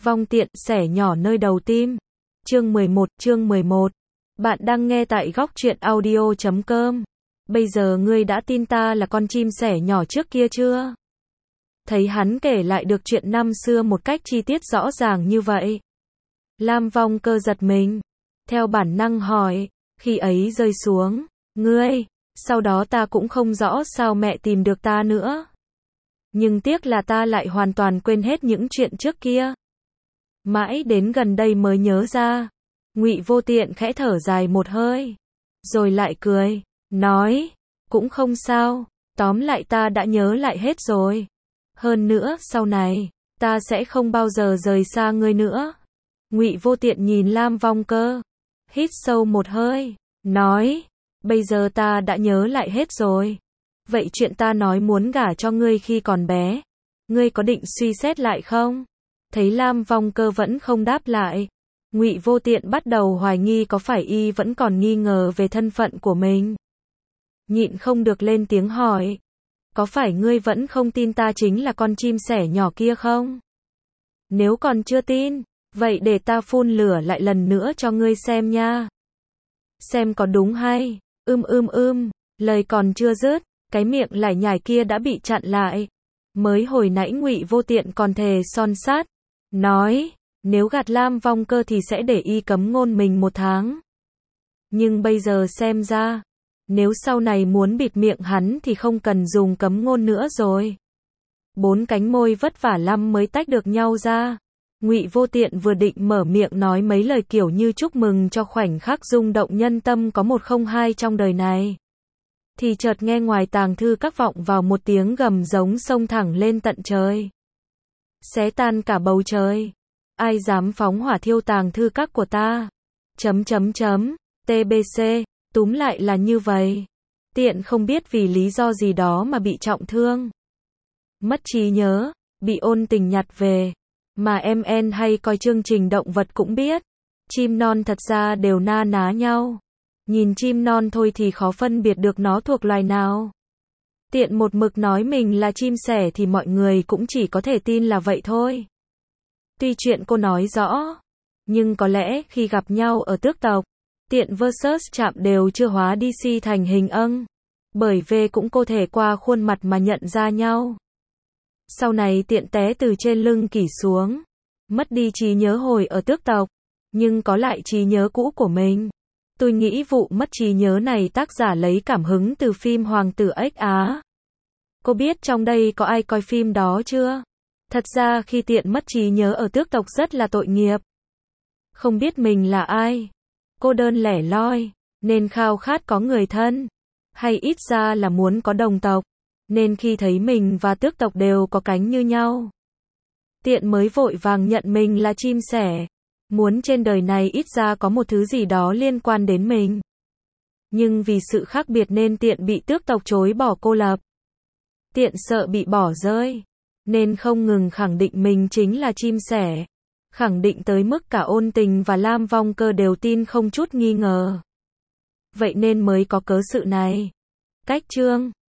Vong tiện, xẻ nhỏ nơi đầu tim. Chương 11. Bạn đang nghe tại góc truyện audio.com. Bây giờ ngươi đã tin ta là con chim sẻ nhỏ trước kia chưa? Thấy hắn kể lại được chuyện năm xưa một cách chi tiết rõ ràng như vậy. Lam Vong Cơ giật mình. Theo bản năng hỏi, khi ấy rơi xuống, ngươi, sau đó ta cũng không rõ sao mẹ tìm được ta nữa. Nhưng tiếc là ta lại hoàn toàn quên hết những chuyện trước kia. Mãi đến gần đây mới nhớ ra. Ngụy Vô Tiện khẽ thở dài một hơi, rồi lại cười, nói, cũng không sao, tóm lại ta đã nhớ lại hết rồi. Hơn nữa, sau này, ta sẽ không bao giờ rời xa ngươi nữa. Ngụy Vô Tiện nhìn Lam Vong Cơ, hít sâu một hơi, nói, bây giờ ta đã nhớ lại hết rồi. Vậy chuyện ta nói muốn gả cho ngươi khi còn bé, ngươi có định suy xét lại không? Thấy Lam Vong Cơ vẫn không đáp lại, Ngụy Vô Tiện bắt đầu hoài nghi có phải y vẫn còn nghi ngờ về thân phận của mình. Nhịn không được lên tiếng hỏi, có phải ngươi vẫn không tin ta chính là con chim sẻ nhỏ kia không? Nếu còn chưa tin, vậy để ta phun lửa lại lần nữa cho ngươi xem nha. Xem có đúng hay. Lời còn chưa dứt, cái miệng lải nhải kia đã bị chặn lại. Mới hồi nãy Ngụy Vô Tiện còn thề son sắt, nói, nếu gạt Lam Vong Cơ thì sẽ để y cấm ngôn mình 1 tháng. Nhưng bây giờ xem ra, nếu sau này muốn bịt miệng hắn thì không cần dùng cấm ngôn nữa rồi. 4 cánh môi vất vả lắm mới tách được nhau ra. Ngụy Vô Tiện vừa định mở miệng nói mấy lời kiểu như chúc mừng cho khoảnh khắc rung động nhân tâm có 102 trong đời này, thì chợt nghe ngoài tàng thư các vọng vào một tiếng gầm giống xông thẳng lên tận trời, xé tan cả bầu trời. Ai dám phóng hỏa thiêu tàng thư các của ta? TBC, túm lại là như vậy. Tiện không biết vì lý do gì đó mà bị trọng thương, mất trí nhớ, bị ôn tình nhặt về. Mà MN hay coi chương trình động vật cũng biết, chim non thật ra đều na ná nhau. Nhìn chim non thôi thì khó phân biệt được nó thuộc loài nào. Tiện một mực nói mình là chim sẻ thì mọi người cũng chỉ có thể tin là vậy thôi. Tuy chuyện cô nói rõ, nhưng có lẽ khi gặp nhau ở tước tộc, Tiện vs Trạm đều chưa hóa DC thành hình âng. Bởi về cũng có thể qua khuôn mặt mà nhận ra nhau. Sau này Tiện té từ trên lưng kỷ xuống, mất đi trí nhớ hồi ở tước tộc, nhưng có lại trí nhớ cũ của mình. Tôi nghĩ vụ mất trí nhớ này tác giả lấy cảm hứng từ phim Hoàng tử Ếch Á. Cô biết trong đây có ai coi phim đó chưa? Thật ra khi Tiện mất trí nhớ ở tước tộc rất là tội nghiệp. Không biết mình là ai, cô đơn lẻ loi, nên khao khát có người thân, hay ít ra là muốn có đồng tộc, nên khi thấy mình và tước tộc đều có cánh như nhau, Tiện mới vội vàng nhận mình là chim sẻ, muốn trên đời này ít ra có một thứ gì đó liên quan đến mình. Nhưng vì sự khác biệt nên Tiện bị tước tộc chối bỏ cô lập. Tiện sợ bị bỏ rơi, nên không ngừng khẳng định mình chính là chim sẻ, khẳng định tới mức cả ôn tình và Lam Vong Cơ đều tin không chút nghi ngờ. Vậy nên mới có cớ sự này. Cách chương